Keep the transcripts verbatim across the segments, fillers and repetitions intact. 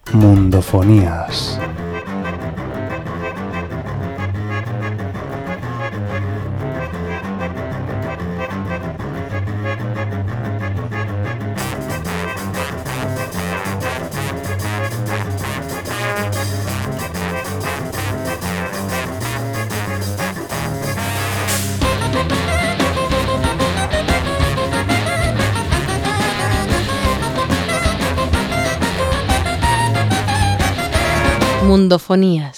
Mundofonías. Mundofonías.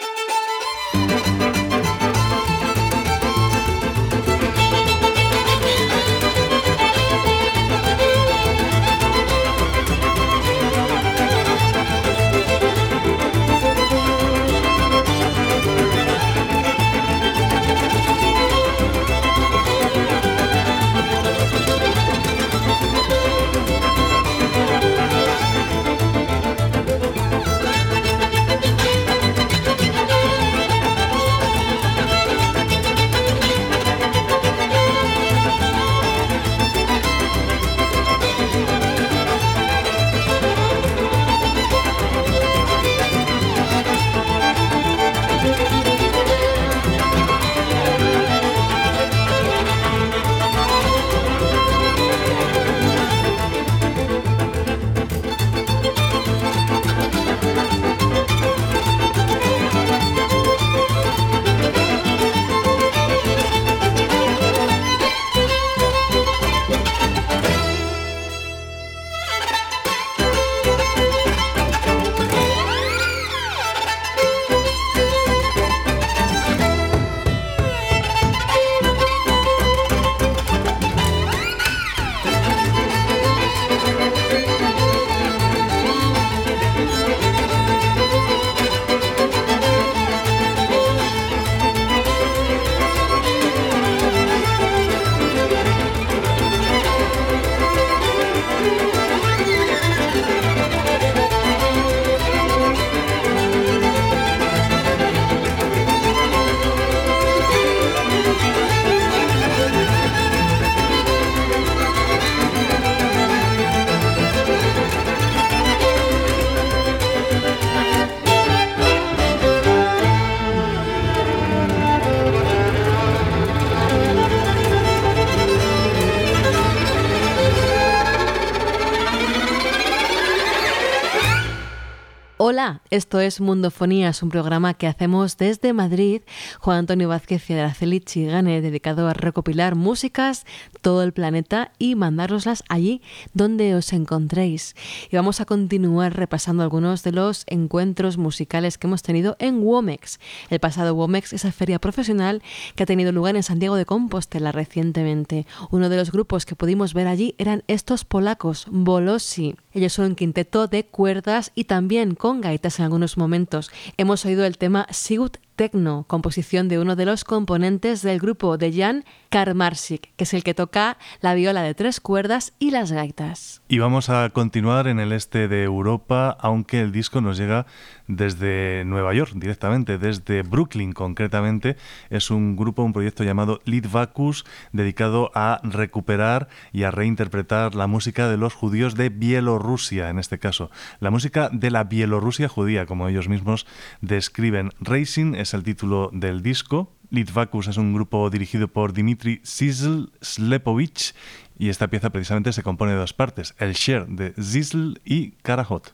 Hola, esto es Mundofonías, un programa que hacemos desde Madrid. Juan Antonio Vázquez y Araceli Chigane, dedicado a recopilar músicas de todo el planeta y mandároslas allí donde os encontréis. Y vamos a continuar repasando algunos de los encuentros musicales que hemos tenido en Womex. El pasado Womex, esa feria profesional que ha tenido lugar en Santiago de Compostela recientemente. Uno de los grupos que pudimos ver allí eran estos polacos, Bolossi. Ellos son un quinteto de cuerdas y también con gaitas en algunos momentos. Hemos oído el tema Sigut Techno, composición de uno de los componentes del grupo de Jan Karmarsik, que es el que toca la viola de tres cuerdas y las gaitas. Y vamos a continuar en el este de Europa, aunque el disco nos llega desde Nueva York directamente, desde Brooklyn concretamente. Es un grupo, un proyecto llamado Litvakус, dedicado a recuperar y a reinterpretar la música de los judíos de Bielorrusia, en este caso. La música de la Bielorrusia judía, como ellos mismos describen. Racing es el título del disco. Litvakus es un grupo dirigido por Dmitry Zisl-Slepovich y esta pieza precisamente se compone de dos partes, el Share de Zisl y Karahot.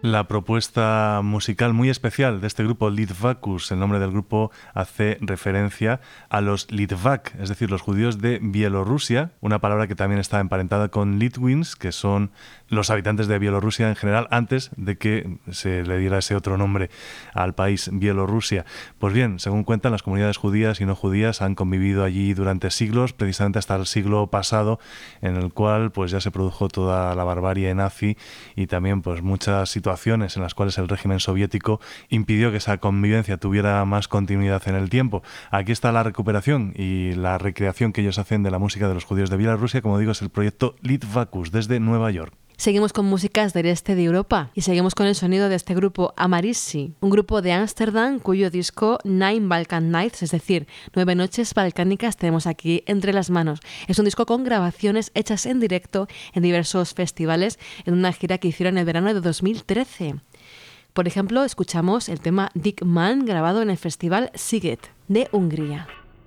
La propuesta musical muy especial de este grupo Litvakús, el nombre del grupo hace referencia a los Litvak, es decir, los judíos de Bielorrusia, una palabra que también está emparentada con Litwins, que son los habitantes de Bielorrusia en general, antes de que se le diera ese otro nombre al país Bielorrusia. Pues bien, según cuentan, las comunidades judías y no judías han convivido allí durante siglos, precisamente hasta el siglo pasado, en el cual pues ya se produjo toda la barbarie nazi y también pues muchas situaciones en las cuales el régimen soviético impidió que esa convivencia tuviera más continuidad en el tiempo. Aquí está la recuperación y la recreación que ellos hacen de la música de los judíos de Bielorrusia. Como digo, es el proyecto Litvakús desde Nueva York. Seguimos con músicas del este de Europa y seguimos con el sonido de este grupo Amarissi, un grupo de Ámsterdam cuyo disco Nine Balkan Nights, es decir, Nueve Noches Balcánicas, tenemos aquí entre las manos. Es un disco con grabaciones hechas en directo en diversos festivales en una gira que hicieron en el verano de dos mil trece. Por ejemplo, escuchamos el tema Dick Man grabado en el festival Sziget de Hungría.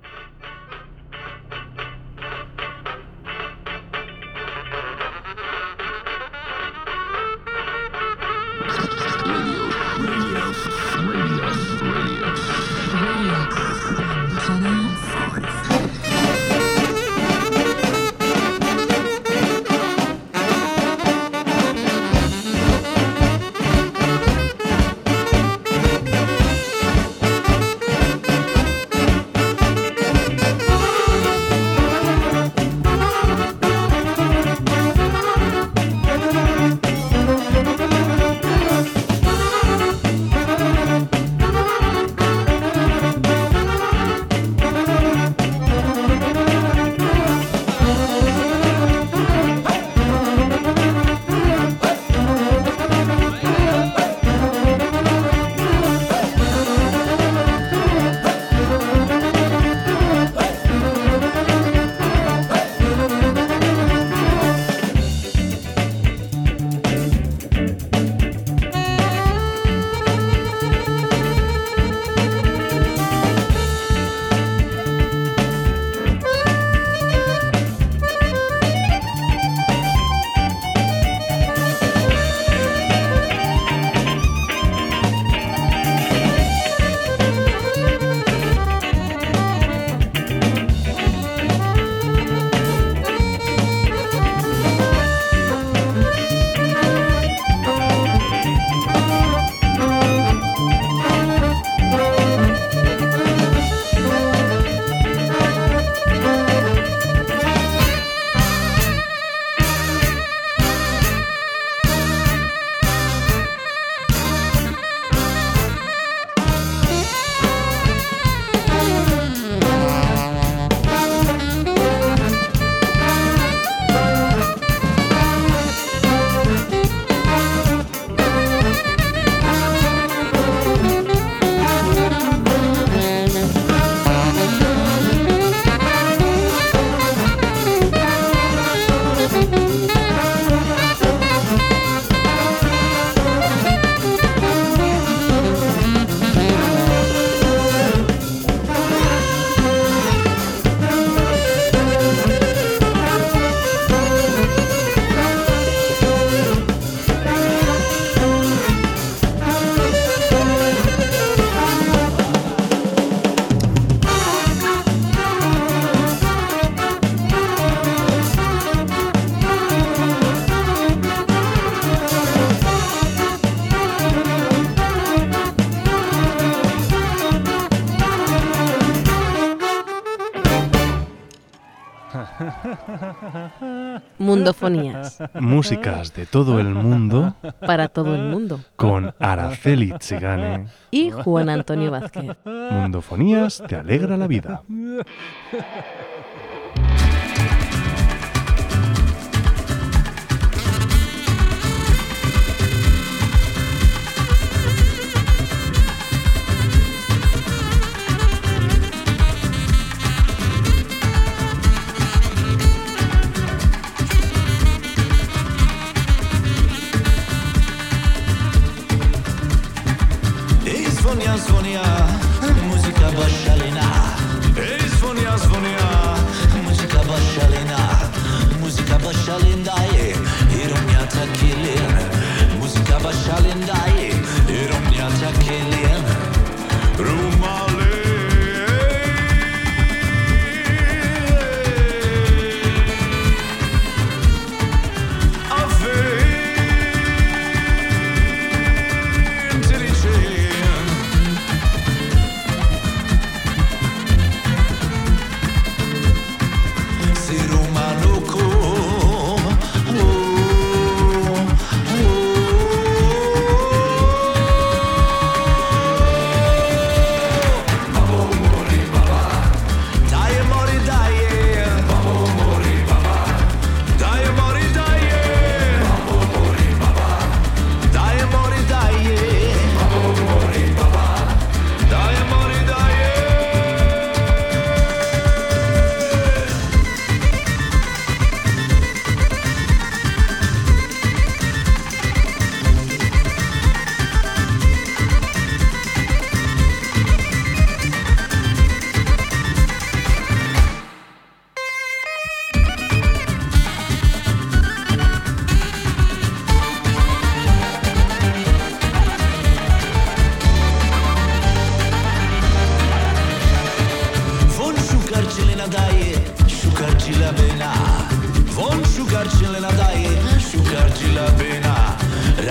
Mundofonías. Músicas de todo el mundo. Para todo el mundo. Con Araceli Tzigane. Y Juan Antonio Vázquez. Mundofonías te alegra la vida. Zvonia, zvonia, muzyka başalina. Ey zvonia, zvonia, muzyka başalina. Muzyka başalina, ironia takilin. Muzyka başalina.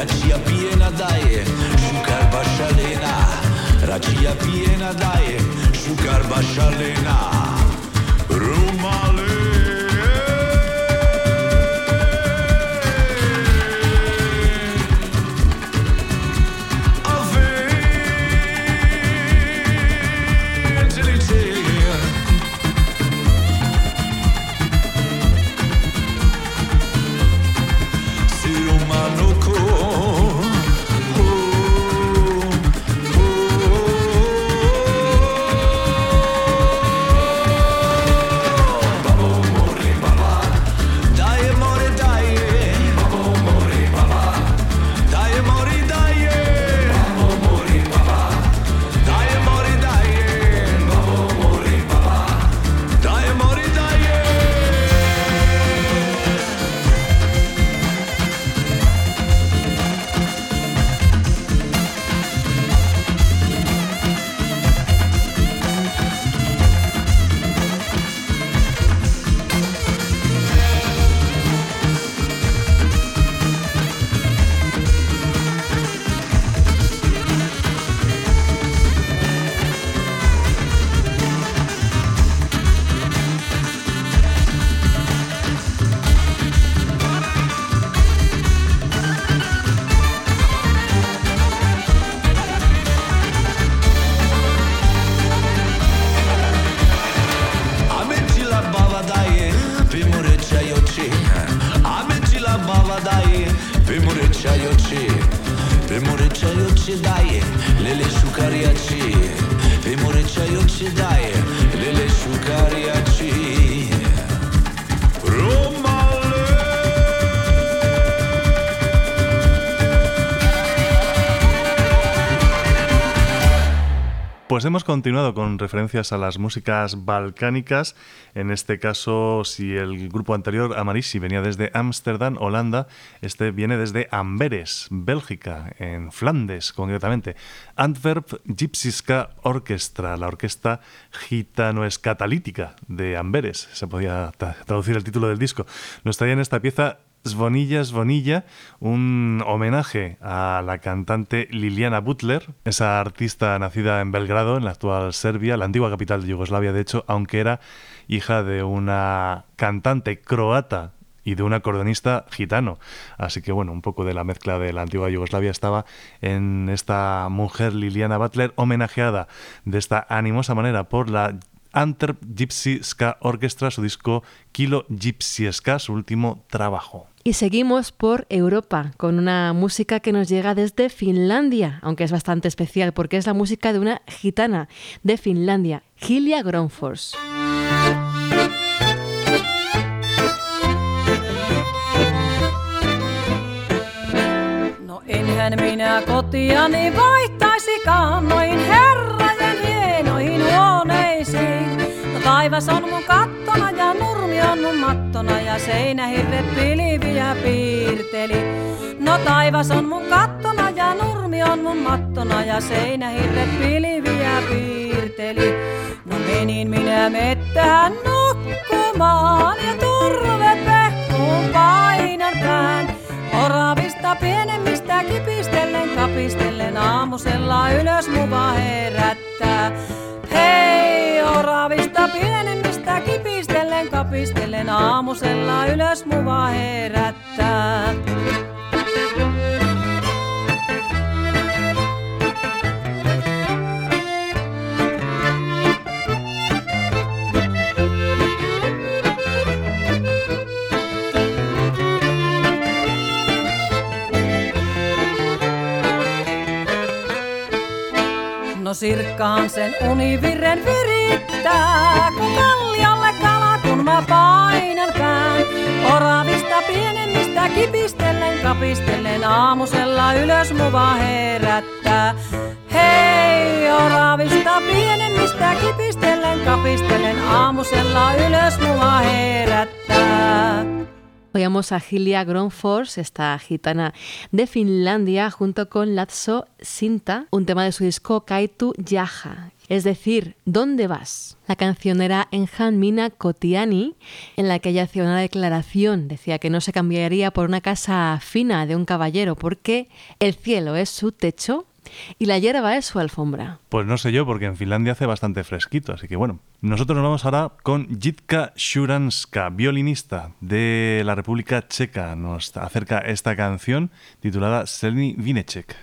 racia piena dai, sucar bascialena, racia piena dai, sucar bascialena, rumale. Pues hemos continuado con referencias a las músicas balcánicas. En este caso, si el grupo anterior, Amarissi, venía desde Ámsterdam, Holanda, este viene desde Amberes, Bélgica, en Flandes concretamente. Antwerp Gypsy Ska Orchestra, la orquesta gitano-escatalítica de Amberes, se podía tra- traducir el título del disco. Nos traían esta pieza Zvonilla Zvonilla, un homenaje a la cantante Liliana Butler, esa artista nacida en Belgrado, en la actual Serbia, la antigua capital de Yugoslavia, de hecho, aunque era hija de una cantante croata y de un acordeonista gitano. Así que, bueno, un poco de la mezcla de la antigua Yugoslavia estaba en esta mujer Liliana Butler, homenajeada de esta animosa manera por la Antwerp Gypsy Ska Orchestra, su disco Kilo Gypsy Ska, su último trabajo. Y seguimos por Europa con una música que nos llega desde Finlandia, aunque es bastante especial porque es la música de una gitana de Finlandia, Hilja Gronfors. No enhän minä kotiani vaihtaisikaan noihin herrajen hienoihin huoneisiin. No taivas on mun kattona ja nurmi on mun mattona ja seinähirret pilviä piirteli. No taivas on mun kattona ja nurmi on mun mattona ja seinähirret pilviä piirteli. No menin minä mettään nukkumaan ja turvepehkuun painan pään. Oravista pienemmistä kipistellen kapistellen aamusella ylös muva herättää. Hei, oravista pienemmistä kipistellen kapistellen aamusella ylös muva herättää. No sirkkaan sen univirren virittää, kun kalliolle kala, kun mä painan pään. Oravista pienemmistä kipistellen, kapistellen, aamusella ylös muva herättää. Hei, oravista pienemmistä kipistellen, kapistellen, aamusella ylös muva herättää. Oíamos a Hilja Gronfors, esta gitana de Finlandia, junto con Latso Sinta, un tema de su disco Kaitu Jaha. es decir, ¿dónde vas? La canción era Enhan Mina Kotiani, en la que ella hacía una declaración, decía que no se cambiaría por una casa fina de un caballero porque el cielo es su techo y la hierba es su alfombra. Pues no sé yo, porque en Finlandia hace bastante fresquito, así que bueno. Nosotros nos vamos ahora con Jitka Szuranska, violinista de la República Checa. Nos acerca esta canción titulada Zeleny Vineček.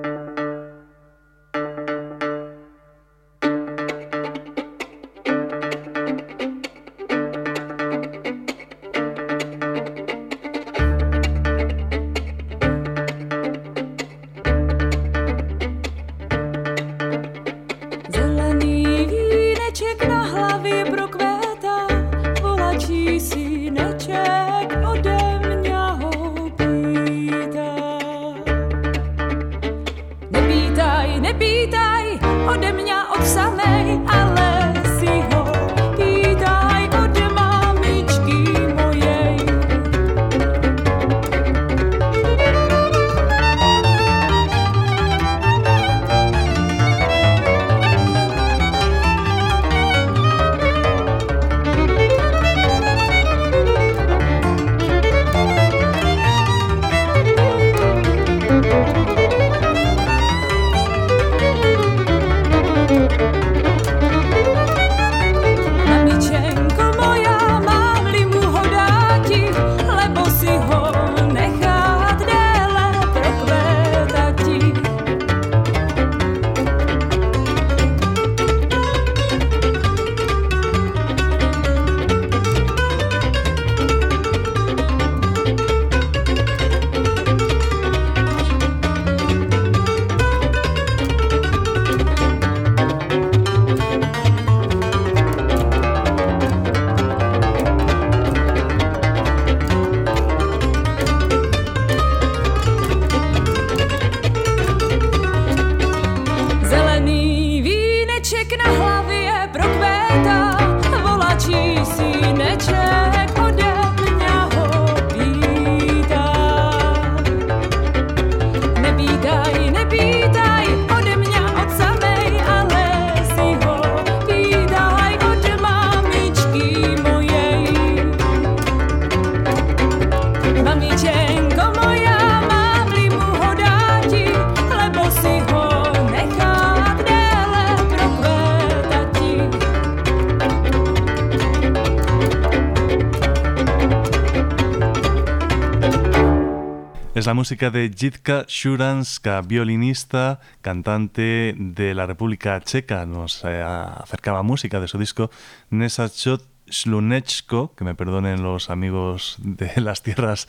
Es la música de Jitka Szuranska, violinista, cantante de la República Checa. Nos eh, acercaba música de su disco Nesačot Slunečko, que me perdonen los amigos de las tierras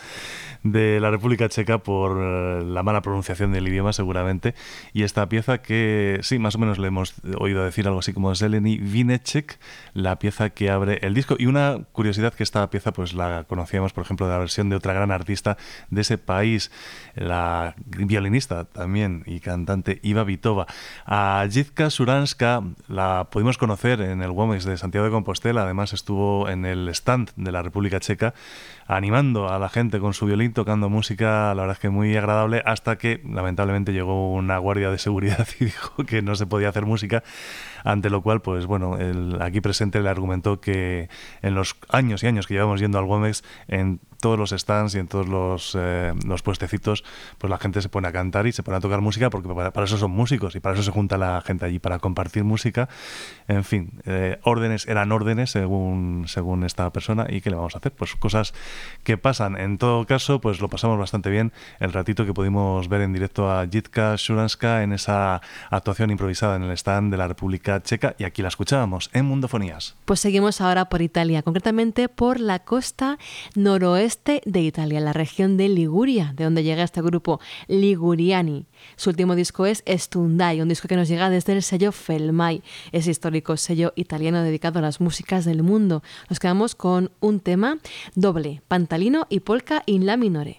de la República Checa por eh, la mala pronunciación del idioma seguramente, y esta pieza que sí, más o menos le hemos oído decir algo así como Zeleny Vineček, la pieza que abre el disco. Y una curiosidad, que esta pieza pues la conocíamos por ejemplo de la versión de otra gran artista de ese país, la violinista también y cantante Iva Vitova. A Jitka Szuranska la pudimos conocer en el Womex de Santiago de Compostela, además estuvo en el stand de la República Checa animando a la gente con su violín, tocando música, la verdad es que muy agradable, hasta que lamentablemente llegó una guardia de seguridad y dijo que no se podía hacer música, ante lo cual, pues bueno, el aquí presente le argumentó que en los años y años que llevamos yendo al Womex, en todos los stands y en todos los, eh, los puestecitos, pues la gente se pone a cantar y se pone a tocar música, porque para, para eso son músicos y para eso se junta la gente allí, para compartir música. En fin, eh, órdenes eran órdenes según, según esta persona, y ¿qué le vamos a hacer? Pues cosas que pasan. En todo caso, pues lo pasamos bastante bien el ratito que pudimos ver en directo a Jitka Szuranska en esa actuación improvisada en el stand de la República Checa, y aquí la escuchábamos en Mundofonías. Pues seguimos ahora por Italia, concretamente por la costa noroeste de Italia, la región de Liguria, de donde llega este grupo Liguriani. Su último disco es Stundai, un disco que nos llega desde el sello Felmai, ese histórico sello italiano dedicado a las músicas del mundo. Nos quedamos con un tema doble, Pantalino y Polka in la minore.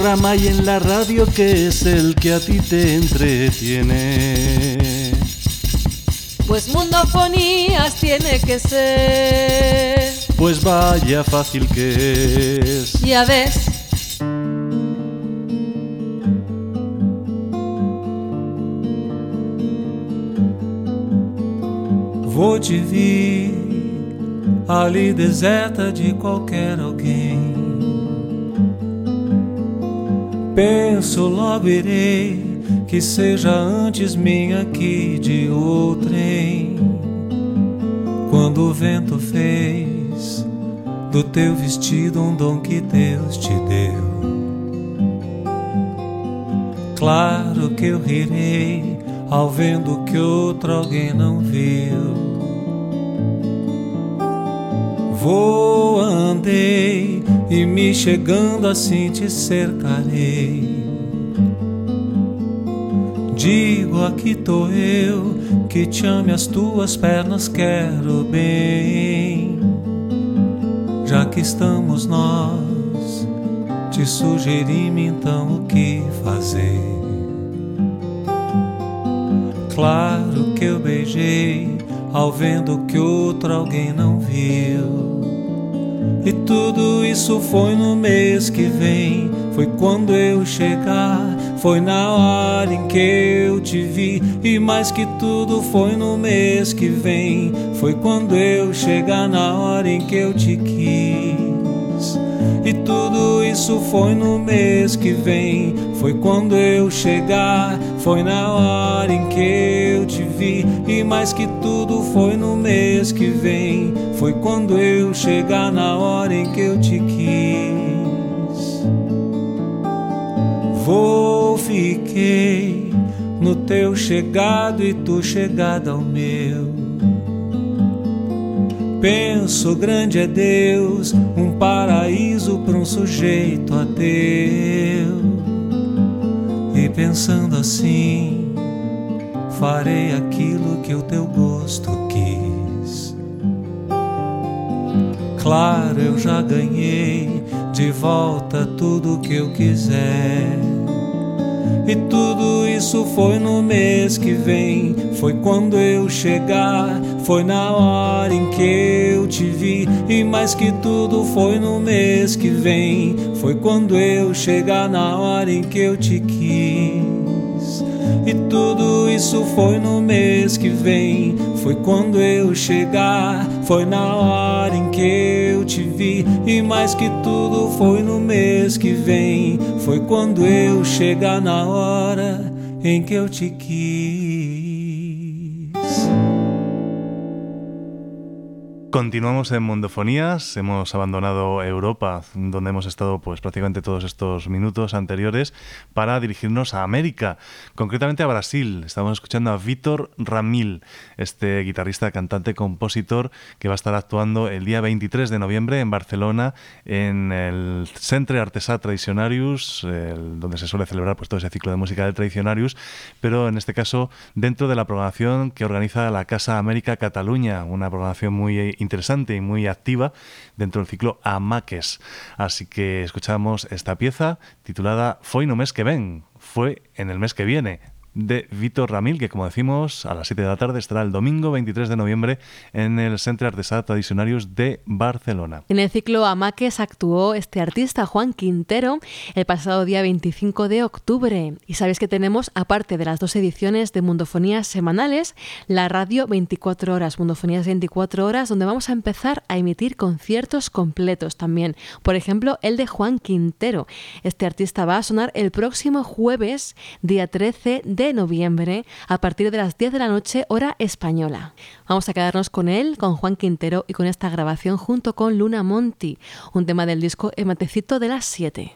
programa hay en la radio que es el que a ti te entretiene. Pues Mundofonías tiene que ser. Pues vaya fácil que es. Ya ves. Vou te vir ali deserta de qualquer alguém. Penso logo irei, que seja antes minha que de outrem. Quando o vento fez do teu vestido um dom que Deus te deu, claro que eu rirei ao vendo que outro alguém não viu. Vou, andei e me chegando assim te cercarei. Digo, aqui tô eu, que te ame as tuas pernas quero bem. Já que estamos nós, te sugeri-me então o que fazer. Claro que eu beijei ao vendo que outro alguém não viu. E tudo isso foi no mês que vem. Foi quando eu chegar, foi na hora em que eu te vi. E mais que tudo foi no mês que vem. Foi quando eu chegar, na hora em que eu te quis. E tudo isso foi no mês que vem. Foi quando eu chegar, foi na hora em que eu te vi. E mais que tudo foi no mês que vem. Foi quando eu chegar, na hora em que eu te quis. Vou, fiquei no teu chegado e tu chegada ao meu. Penso, grande é Deus, um paraíso para um sujeito ateu. E pensando assim, farei aquilo que o teu gosto quis. Claro, eu já ganhei de volta tudo que eu quiser. E tudo isso foi no mês que vem. Foi quando eu chegar, foi na hora em que eu te vi. E mais que tudo foi no mês que vem. Foi quando eu chegar, na hora em que eu te quis. E tudo isso foi no mês que vem. Foi quando eu chegar, foi na hora em que eu te vi. E mais que tudo foi no mês que vem. Foi quando eu chegar, na hora em que eu te quis. Continuamos en Mundofonías, hemos abandonado Europa, donde hemos estado pues prácticamente todos estos minutos anteriores, para dirigirnos a América, concretamente a Brasil. Estamos escuchando a Vítor Ramil, este guitarrista, cantante, compositor, que va a estar actuando el día veintitrés de noviembre en Barcelona, en el Centre Artesà Tradicionarius, el, donde se suele celebrar pues todo ese ciclo de música de Tradicionarius, pero en este caso dentro de la programación que organiza la Casa América Cataluña, una programación muy interesante y muy activa dentro del ciclo Amaques. Así que escuchamos esta pieza titulada Foi no mes que ven, fue en el mes que viene, de Vítor Ramil, que como decimos a las siete de la tarde estará el domingo veintitrés de noviembre en el Centre Artesà Tradicionarius de Barcelona. En el ciclo Amaques actuó este artista Juan Quintero el pasado día veinticinco de octubre. Y sabéis que tenemos, aparte de las dos ediciones de Mundofonías semanales, la radio veinticuatro horas, Mundofonías veinticuatro horas, donde vamos a empezar a emitir conciertos completos también. Por ejemplo, el de Juan Quintero. Este artista va a sonar el próximo jueves, día trece de noviembre, a partir de las diez de la noche, hora española. Vamos a quedarnos con él, con Juan Quintero, y con esta grabación junto con Luna Monti, un tema del disco El matecito de las siete.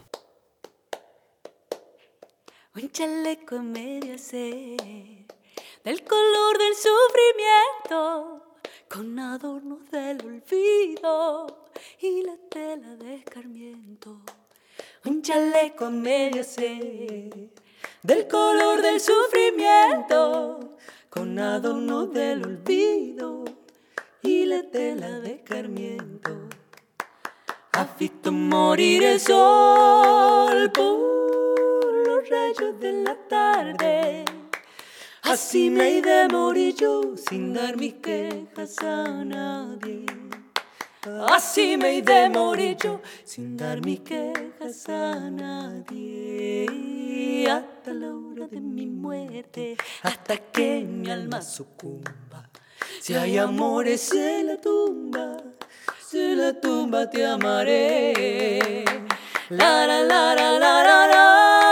Un chaleco en medio ser, del color del sufrimiento, con adornos del olvido y la tela de escarmiento. Un chaleco en medio ser, del color del sufrimiento, con adornos del olvido y la tela de escarmiento. has visto morir el sol por los rayos de la tarde. Así me he de morir yo sin dar mis quejas a nadie. Así me he de morir yo sin dar mis quejas a nadie. Hasta la hora de mi muerte, hasta que mi alma sucumba. Si hay amores en la tumba, si en la tumba te amaré. La la la la la la la.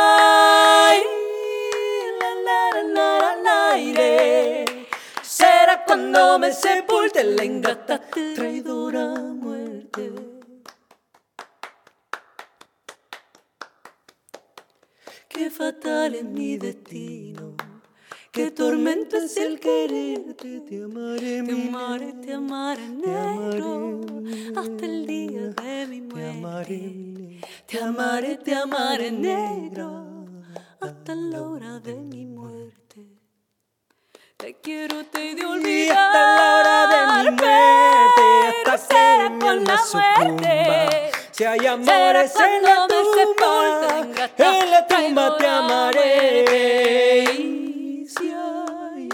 Será cuando me sepulte la ingrata traidora muerte. Qué fatal es mi destino, qué tormento es el quererte. Te amaré, te amaré, te amaré negro, hasta el día de mi muerte. Te amaré, te amaré negro, hasta la hora de mi muerte. Te quiero, te he de olvidar hasta la hora de mi muerte, hasta que mi alma sucumba. Si hay amores en la tumba, en la tumba te amaré. Y si hay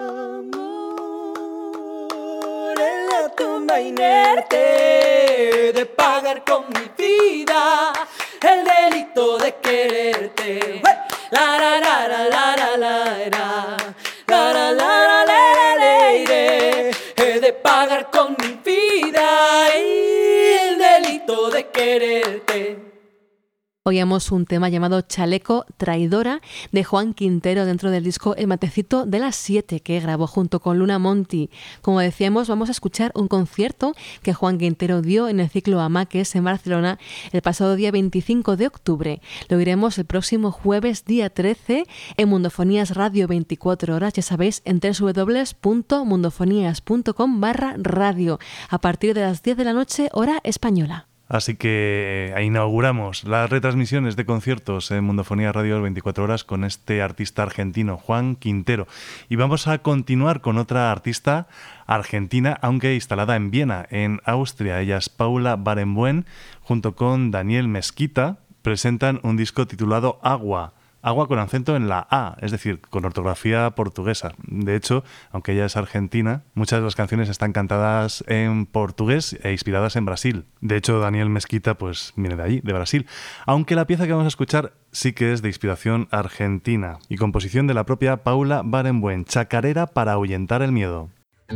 amor en la tumba inerte, de pagar con mi vida el delito de quererte. La la la la la la la la. La, la, la, la, la, la, he de pagar con mi vida y el delito de quererte. Oíamos un tema llamado Chaleco Traidora de Juan Quintero dentro del disco El Matecito de las Siete, que grabó junto con Luna Monti. Como decíamos, vamos a escuchar un concierto que Juan Quintero dio en el ciclo Amaques en Barcelona el pasado día veinticinco de octubre. Lo iremos el próximo jueves día trece en Mundofonías Radio veinticuatro horas, ya sabéis, en doble u doble u doble u punto mundofonías punto com barra radio, a partir de las diez de la noche, hora española. Así que inauguramos las retransmisiones de conciertos en Mundofonía Radio veinticuatro horas con este artista argentino, Juan Quintero. Y vamos a continuar con otra artista argentina, aunque instalada en Viena, en Austria. Ella es Paula Barenboim, junto con Daniel Mesquita, presentan un disco titulado Agua. Agua con acento en la A, es decir, con ortografía portuguesa. De hecho, aunque ella es argentina, muchas de las canciones están cantadas en portugués e inspiradas en Brasil. De hecho, Daniel Mesquita pues viene de allí, de Brasil. Aunque la pieza que vamos a escuchar sí que es de inspiración argentina y composición de la propia Paula Barenboim, Chacarera para ahuyentar el miedo.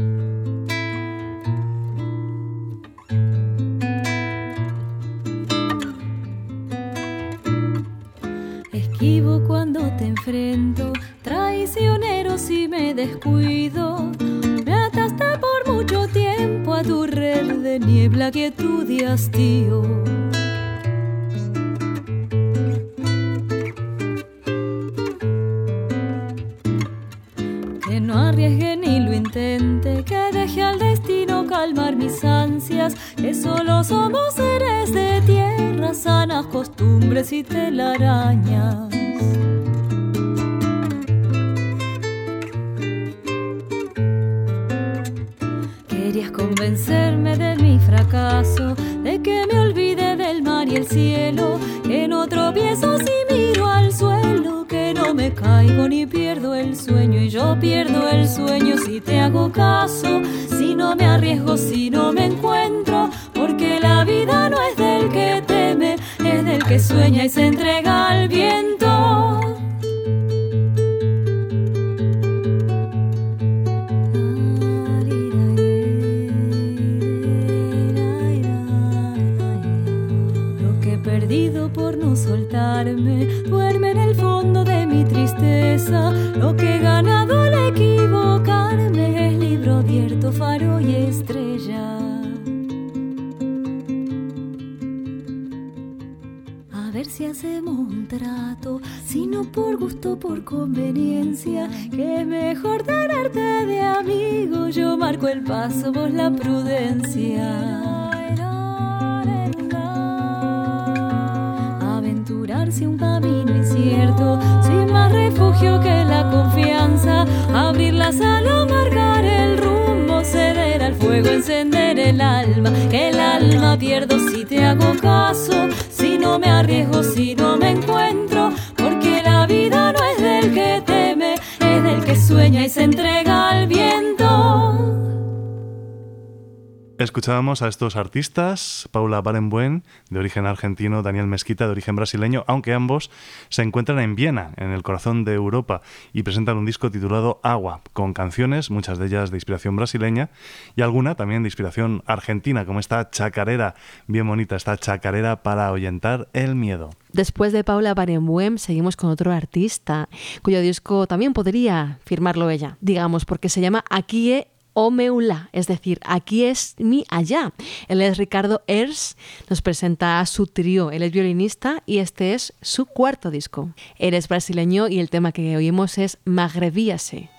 Esquivo cuando te enfrento, traicionero si me descuido. Me ataste por mucho tiempo a tu red de niebla, quietud y hastío. Que no arriesgue ni lo intente, que deje al destino calmar mis ansias, que solo somos seres de tierra, sanas costumbres y telarañas. Querías convencerme de mi fracaso, de que me olvide del mar y el cielo, que no tropiezo si miro al suelo, que no me caigo ni pierdo el sueño, y yo pierdo el sueño si te hago caso, si no me arriesgo, si no me encuentro, porque la vida no es del que teme, es del que sueña y se entrega al viento. Perdido por no soltarme, duerme en el fondo de mi tristeza. Lo que he ganado al equivocarme es libro abierto, faro y estrella. A ver si hacemos un trato, si no por gusto, por conveniencia, que es mejor tenerte de amigo. Yo marco el paso, vos la prudencia. Un camino incierto, sin más refugio que la confianza, abrir la sala, marcar el rumbo, ceder al fuego, encender el alma, que el alma pierdo si te hago caso, si no me arriesgo, si no me encuentro, porque la vida no es del que teme, es del que sueña y se entrega al viento. Escuchábamos a estos artistas, Paula Barenboim, de origen argentino, Daniel Mesquita, de origen brasileño, aunque ambos se encuentran en Viena, en el corazón de Europa, y presentan un disco titulado Agua, con canciones, muchas de ellas de inspiración brasileña, y alguna también de inspiración argentina, como esta chacarera, bien bonita, esta chacarera para ahuyentar el miedo. Después de Paula Barenboim seguimos con otro artista, cuyo disco también podría firmarlo ella, digamos, porque se llama Aquí e O meu lá, es decir, aquí es mi allá. Él es Ricardo Ers, nos presenta a su trío, él es violinista y este es su cuarto disco. Él es brasileño y el tema que oímos es Magrevíase.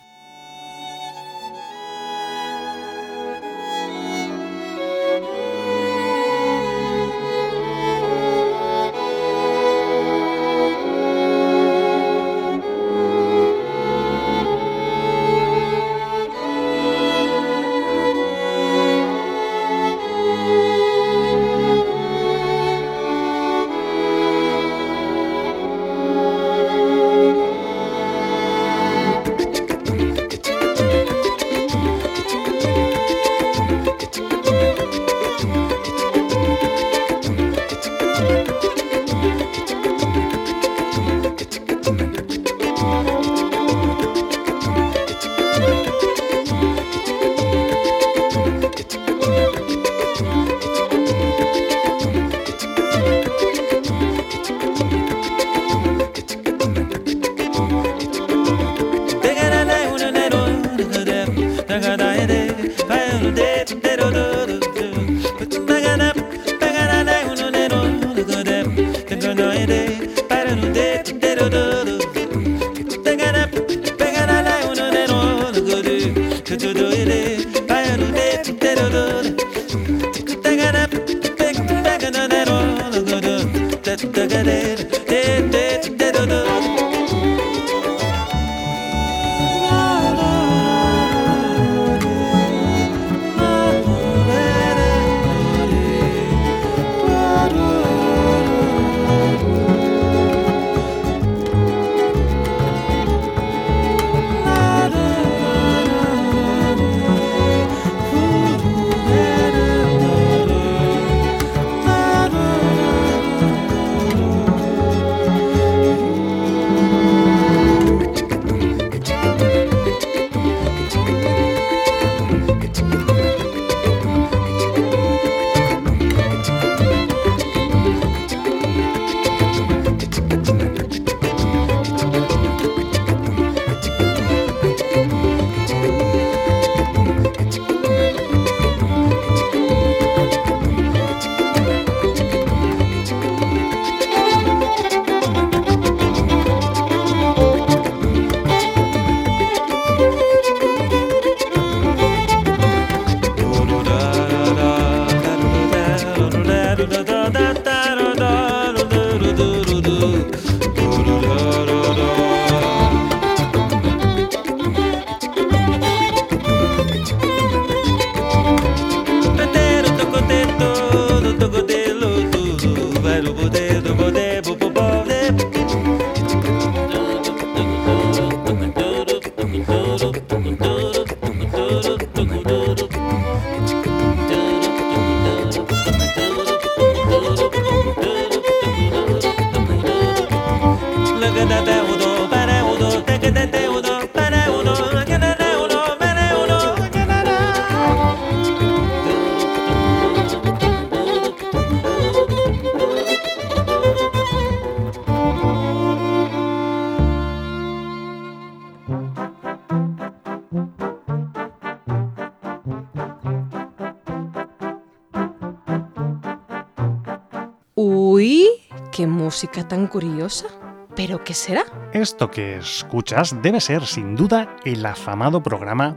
Uy, qué música tan curiosa. ¿Pero qué será? Esto que escuchas debe ser, sin duda, el afamado programa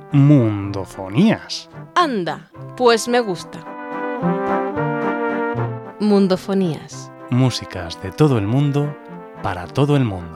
Mundofonías. Anda, pues me gusta. Mundofonías. Músicas de todo el mundo, para todo el mundo.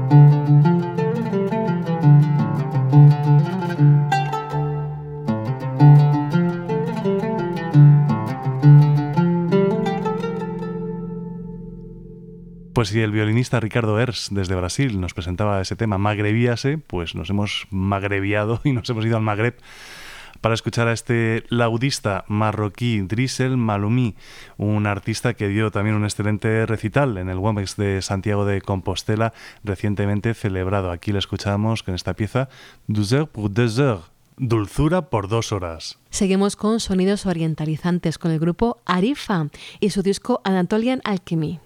Pues si el violinista Ricardo Ers desde Brasil nos presentaba ese tema Magrebíase, pues nos hemos magrebiado y nos hemos ido al Magreb para escuchar a este laudista marroquí Drissel Maloumi, un artista que dio también un excelente recital en el Womex de Santiago de Compostela recientemente celebrado. Aquí le escuchamos con esta pieza Douze heures pour deux heures, dulzura por dos horas. Seguimos con sonidos orientalizantes con el grupo Arifa y su disco Anatolian Alchemy.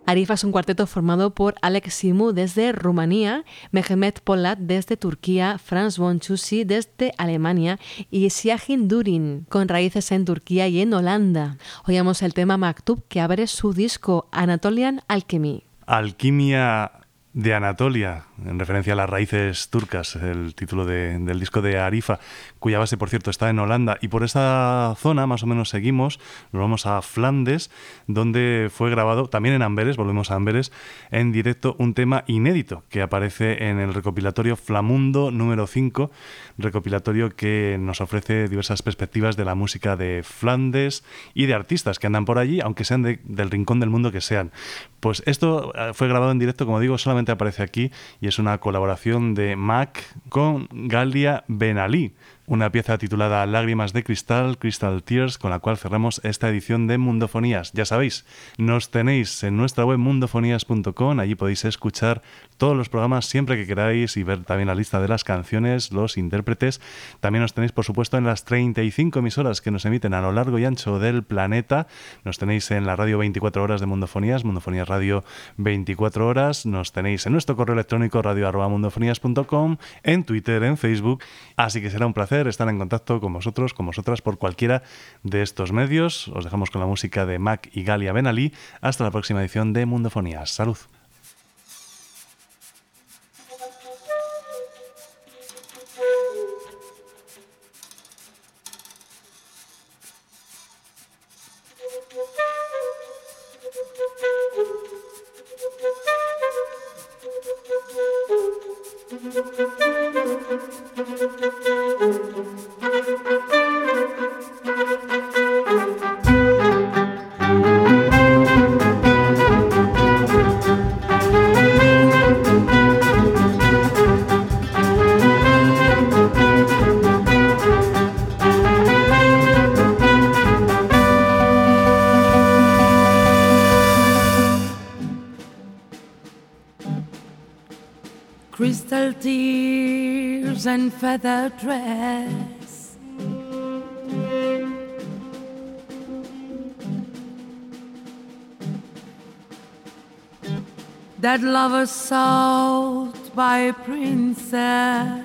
Arifa es un cuarteto formado por Alex Simu desde Rumanía, Mehmet Polat desde Turquía, Franz Bonchusi desde Alemania y Siahin Durin, con raíces en Turquía y en Holanda. Oíamos el tema Maktub, que abre su disco Anatolian Alchemy. Alquimia de Anatolia, en referencia a las raíces turcas, el título de, del disco de Arifa, cuya base, por cierto, está en Holanda. Y por esa zona, más o menos, seguimos, nos vamos a Flandes, donde fue grabado, también en Amberes, volvemos a Amberes, en directo, un tema inédito que aparece en el recopilatorio Flamundo número cinco, recopilatorio que nos ofrece diversas perspectivas de la música de Flandes y de artistas que andan por allí, aunque sean de, del rincón del mundo que sean. Pues esto fue grabado en directo, como digo, solamente aparece aquí, y es una colaboración de Mac con Galia Ben Ali, una pieza titulada Lágrimas de Cristal, Crystal Tears, con la cual cerramos esta edición de Mundofonías. Ya sabéis, nos tenéis en nuestra web mundofonías punto com, allí podéis escuchar todos los programas siempre que queráis y ver también la lista de las canciones, los intérpretes. También nos tenéis, por supuesto, en las treinta y cinco emisoras que nos emiten a lo largo y ancho del planeta. Nos tenéis en la radio veinticuatro horas de Mundofonías, Mundofonías Radio veinticuatro horas. Nos tenéis en nuestro correo electrónico radio arroba mundofonías punto com, en Twitter, en Facebook. Así que será un placer estar en contacto con vosotros, con vosotras, por cualquiera de estos medios. Os dejamos con la música de Mac y Galia Ben Ali. Hasta la próxima edición de Mundofonías. Salud. Crystal tears and feather dress, that lover sought by a princess,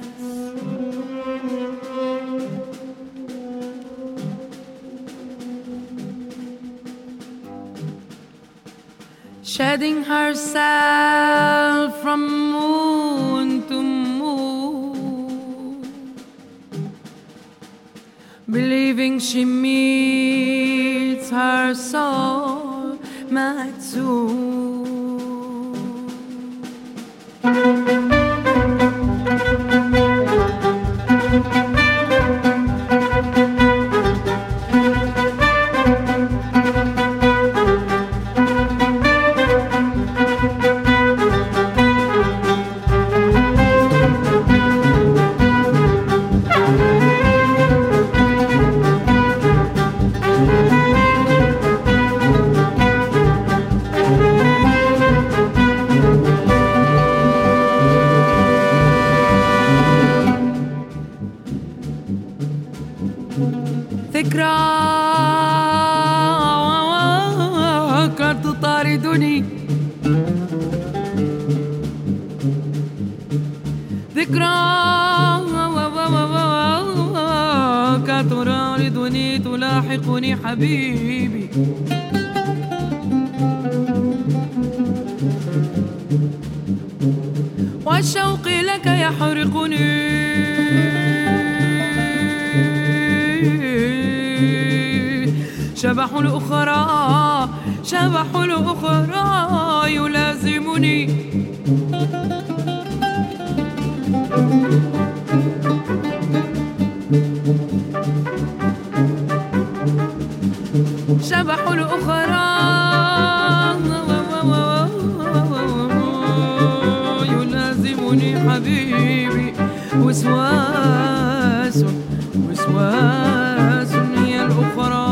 shedding herself from moon to moon, believing she meets her soul mate soon. تلاحقني حبيبي والشوق لك يحرقني شبح الأخرى شبح الأخرى يلازمني شبح الأخرى يلازمني حبيبي وسواس وسواس هي الأخرى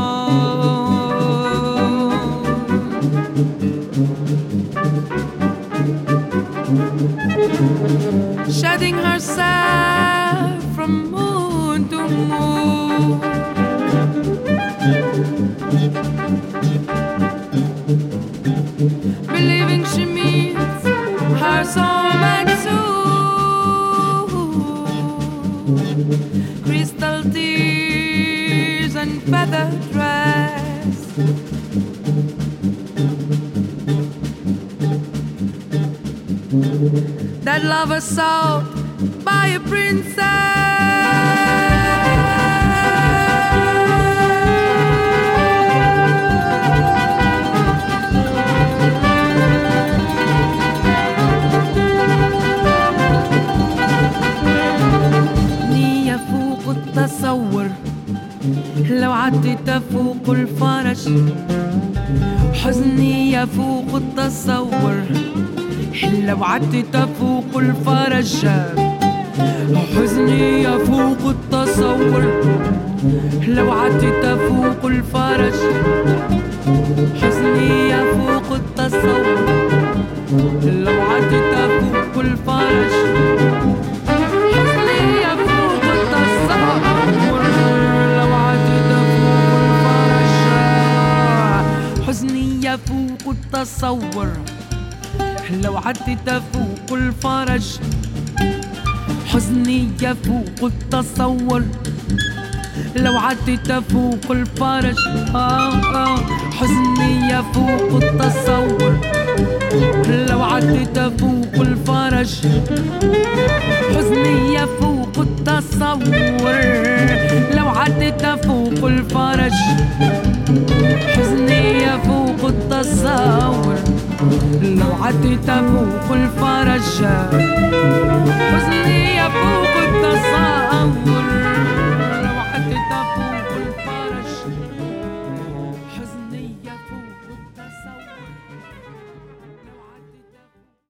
shedding herself from moon to moon, believing are so maksood, crystal tears and feather dress. That lover sought by a princess. تصور لو عديت فوق الفرج، حزني يفوق التصور لو عديت فوق الفرج، حزني يفوق التصور لو عديت فوق الفرج، حزني يفوق التصور لو عديت فوق الفرج، حزني يفوق التصور لو عديت فوق الفرج، حزني يفوق التصور لو عديت فوق الفرج، آه آه حزني يفوق التصور لو عديت فوق الفرج، حزني يفوق التصور لو عديت فوق الفرج، حزني يفوق التصور لو عديت فوق الفرج، حزني يفوق التصور